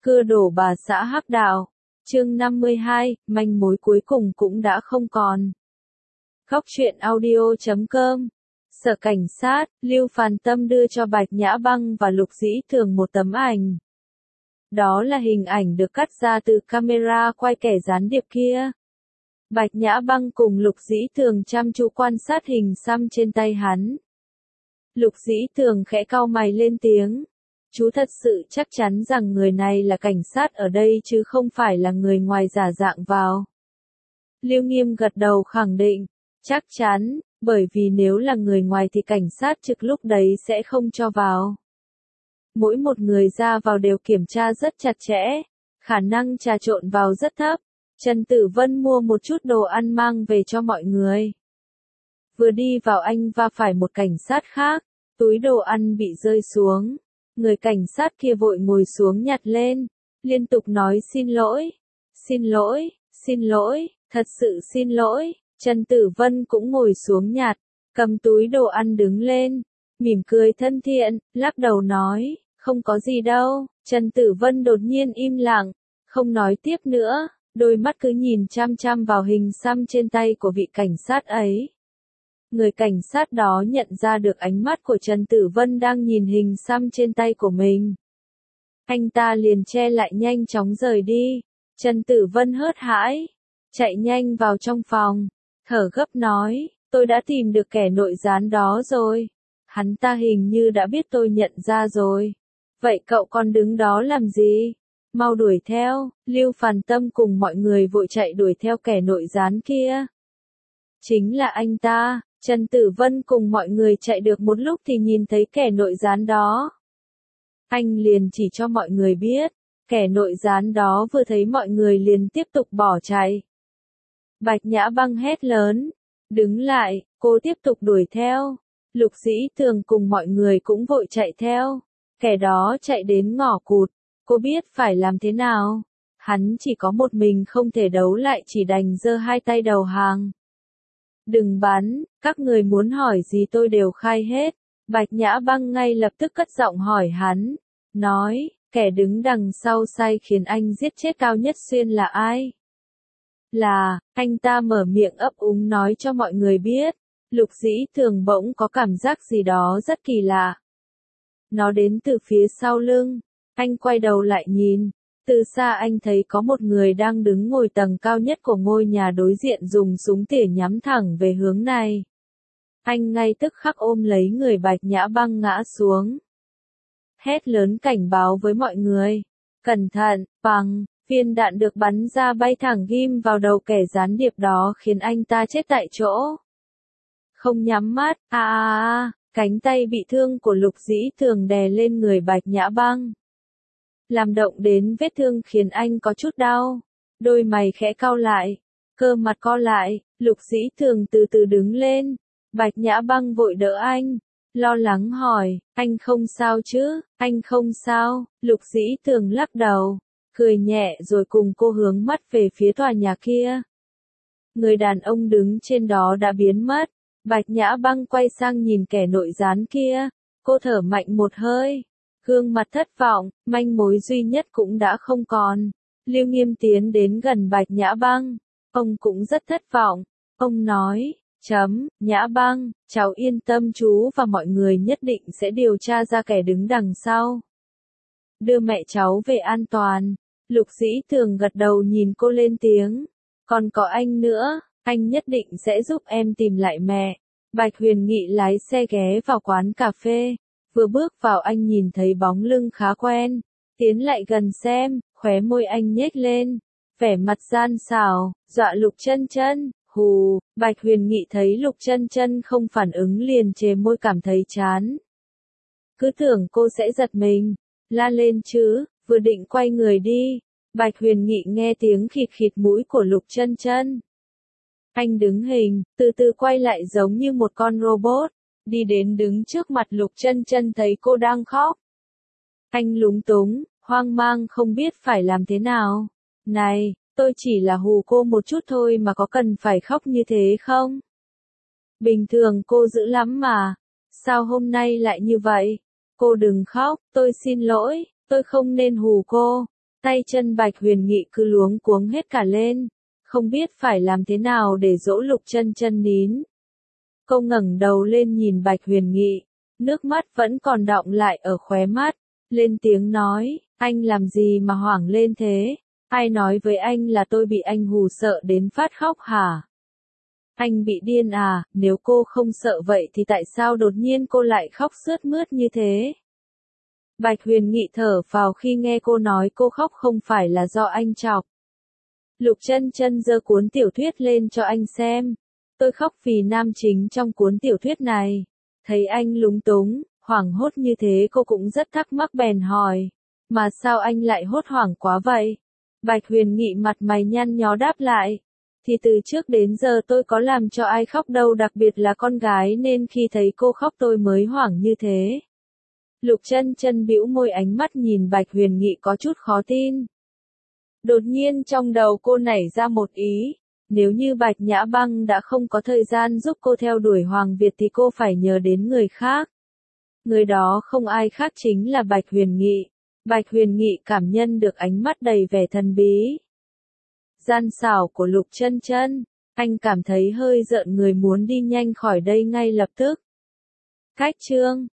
Cưa đổ bà xã Hắc Đạo. Chương 52, manh mối cuối cùng cũng đã không còn. Khóc chuyện audio.com. Sở cảnh sát, Lưu Phàn Tâm đưa cho Bạch Nhã Băng và Lục Dĩ Thường một tấm ảnh. Đó là hình ảnh được cắt ra từ camera quay kẻ gián điệp kia. Bạch Nhã Băng cùng Lục Dĩ Thường chăm chú quan sát hình xăm trên tay hắn. Lục Dĩ Thường khẽ cau mày lên tiếng. Chú thật sự chắc chắn rằng người này là cảnh sát ở đây chứ không phải là người ngoài giả dạng vào. Lưu Nghiêm gật đầu khẳng định. Chắc chắn, bởi vì nếu là người ngoài thì cảnh sát trực lúc đấy sẽ không cho vào. Mỗi một người ra vào đều kiểm tra rất chặt chẽ, khả năng trà trộn vào rất thấp. Trần Tử Vân mua một chút đồ ăn mang về cho mọi người. Vừa đi vào anh va phải một cảnh sát khác, túi đồ ăn bị rơi xuống. Người cảnh sát kia vội ngồi xuống nhặt lên, liên tục nói xin lỗi, xin lỗi, xin lỗi, thật sự xin lỗi. Trần Tử Vân cũng ngồi xuống nhặt, cầm túi đồ ăn đứng lên, mỉm cười thân thiện, lắc đầu nói, không có gì đâu. Trần Tử Vân đột nhiên im lặng, không nói tiếp nữa, đôi mắt cứ nhìn chăm chăm vào hình xăm trên tay của vị cảnh sát ấy. Người cảnh sát đó nhận ra được ánh mắt của Trần Tử Vân đang nhìn hình xăm trên tay của mình. Anh ta liền che lại nhanh chóng rời đi. Trần Tử Vân hớt hãi, chạy nhanh vào trong phòng, thở gấp nói, tôi đã tìm được kẻ nội gián đó rồi. Hắn ta hình như đã biết tôi nhận ra rồi. Vậy cậu còn đứng đó làm gì? Mau đuổi theo. Lưu Phàn Tâm cùng mọi người vội chạy đuổi theo kẻ nội gián kia. Chính là anh ta. Trần Tử Vân cùng mọi người chạy được một lúc thì nhìn thấy kẻ nội gián đó. Anh liền chỉ cho mọi người biết, kẻ nội gián đó vừa thấy mọi người liền tiếp tục bỏ chạy. Bạch Nhã Băng hét lớn, đứng lại, cô tiếp tục đuổi theo. Lục Dĩ Thường cùng mọi người cũng vội chạy theo. Kẻ đó chạy đến ngõ cụt, cô biết phải làm thế nào. Hắn chỉ có một mình không thể đấu lại, chỉ đành giơ hai tay đầu hàng. Đừng bắn, các người muốn hỏi gì tôi đều khai hết. Bạch Nhã Băng ngay lập tức cất giọng hỏi hắn, nói, kẻ đứng đằng sau sai khiến anh giết chết Cao Nhất Xuyên là ai? Là, anh ta mở miệng ấp úng nói cho mọi người biết. Lục Dĩ Thường bỗng có cảm giác gì đó rất kỳ lạ. Nó đến từ phía sau lưng, anh quay đầu lại nhìn. Từ xa anh thấy có một người đang đứng ngồi tầng cao nhất của ngôi nhà đối diện dùng súng tỉa nhắm thẳng về hướng này. Anh ngay tức khắc ôm lấy người Bạch Nhã Băng ngã xuống. Hét lớn cảnh báo với mọi người. Cẩn thận, bằng, viên đạn được bắn ra bay thẳng ghim vào đầu kẻ gián điệp đó khiến anh ta chết tại chỗ. Không nhắm mắt, cánh tay bị thương của Lục Dĩ Thường đè lên người Bạch Nhã Băng. Làm động đến vết thương khiến anh có chút đau. Đôi mày khẽ cau lại, cơ mặt co lại, Lục Dĩ Thường từ từ đứng lên. Bạch Nhã Băng vội đỡ anh, lo lắng hỏi, anh không sao chứ? Anh không sao. Lục Dĩ Thường lắc đầu, cười nhẹ rồi cùng cô hướng mắt về phía tòa nhà kia. Người đàn ông đứng trên đó đã biến mất. Bạch Nhã Băng quay sang nhìn kẻ nội gián kia, cô thở mạnh một hơi. Gương mặt thất vọng, manh mối duy nhất cũng đã không còn. Lưu Nghiêm tiến đến gần Bạch Nhã Băng. Ông cũng rất thất vọng. Ông nói, Nhã Băng, cháu yên tâm, chú và mọi người nhất định sẽ điều tra ra kẻ đứng đằng sau. Đưa mẹ cháu về an toàn. Lục Dĩ Thường gật đầu nhìn cô lên tiếng. Còn có anh nữa, anh nhất định sẽ giúp em tìm lại mẹ. Bạch Huyền Nghị lái xe ghé vào quán cà phê. Vừa bước vào anh nhìn thấy bóng lưng khá quen, tiến lại gần xem, khóe môi anh nhếch lên, vẻ mặt gian xảo, dọa Lục Chân Chân. Hù. Bạch Huyền Nghị thấy Lục Chân Chân không phản ứng liền chề môi cảm thấy chán. Cứ tưởng cô sẽ giật mình, la lên chứ, vừa định quay người đi, Bạch Huyền Nghị nghe tiếng khịt khịt mũi của Lục Chân Chân. Anh đứng hình, từ từ quay lại giống như một con robot. Đi đến đứng trước mặt Lục Chân Chân thấy cô đang khóc. Anh lúng túng, hoang mang không biết phải làm thế nào. Này, tôi chỉ là hù cô một chút thôi mà có cần phải khóc như thế không? Bình thường cô dữ lắm mà. Sao hôm nay lại như vậy? Cô đừng khóc, tôi xin lỗi, tôi không nên hù cô. Tay chân Bạch Huyền Nghị cứ luống cuống hết cả lên, không biết phải làm thế nào để dỗ Lục Chân Chân nín. Cô ngẩng đầu lên nhìn Bạch Huyền Nghị, nước mắt vẫn còn đọng lại ở khóe mắt, lên tiếng nói, anh làm gì mà hoảng lên thế? Ai nói với anh là tôi bị anh hù sợ đến phát khóc hả? Anh bị điên à? Nếu cô không sợ vậy thì tại sao đột nhiên cô lại khóc sướt mướt như thế? Bạch Huyền Nghị thở phào khi nghe cô nói cô khóc không phải là do anh chọc. Lục Chân Chân giơ cuốn tiểu thuyết lên cho anh xem. Tôi khóc vì nam chính trong cuốn tiểu thuyết này. Thấy anh lúng túng, hoảng hốt như thế cô cũng rất thắc mắc bèn hỏi. Mà sao anh lại hốt hoảng quá vậy? Bạch Huyền Nghị mặt mày nhăn nhó đáp lại. Thì từ trước đến giờ tôi có làm cho ai khóc đâu, đặc biệt là con gái, nên khi thấy cô khóc tôi mới hoảng như thế. Lục Chân Chân bĩu môi, ánh mắt nhìn Bạch Huyền Nghị có chút khó tin. Đột nhiên trong đầu cô nảy ra một ý, nếu như Bạch Nhã Băng đã không có thời gian giúp cô theo đuổi Hoàng Việt thì cô phải nhờ đến người khác. Người đó không ai khác chính là Bạch Huyền Nghị. Bạch Huyền Nghị cảm nhận được ánh mắt đầy vẻ thần bí, gian xảo của Lục Chân Chân, anh cảm thấy hơi rợn người muốn đi nhanh khỏi đây ngay lập tức. Cách chương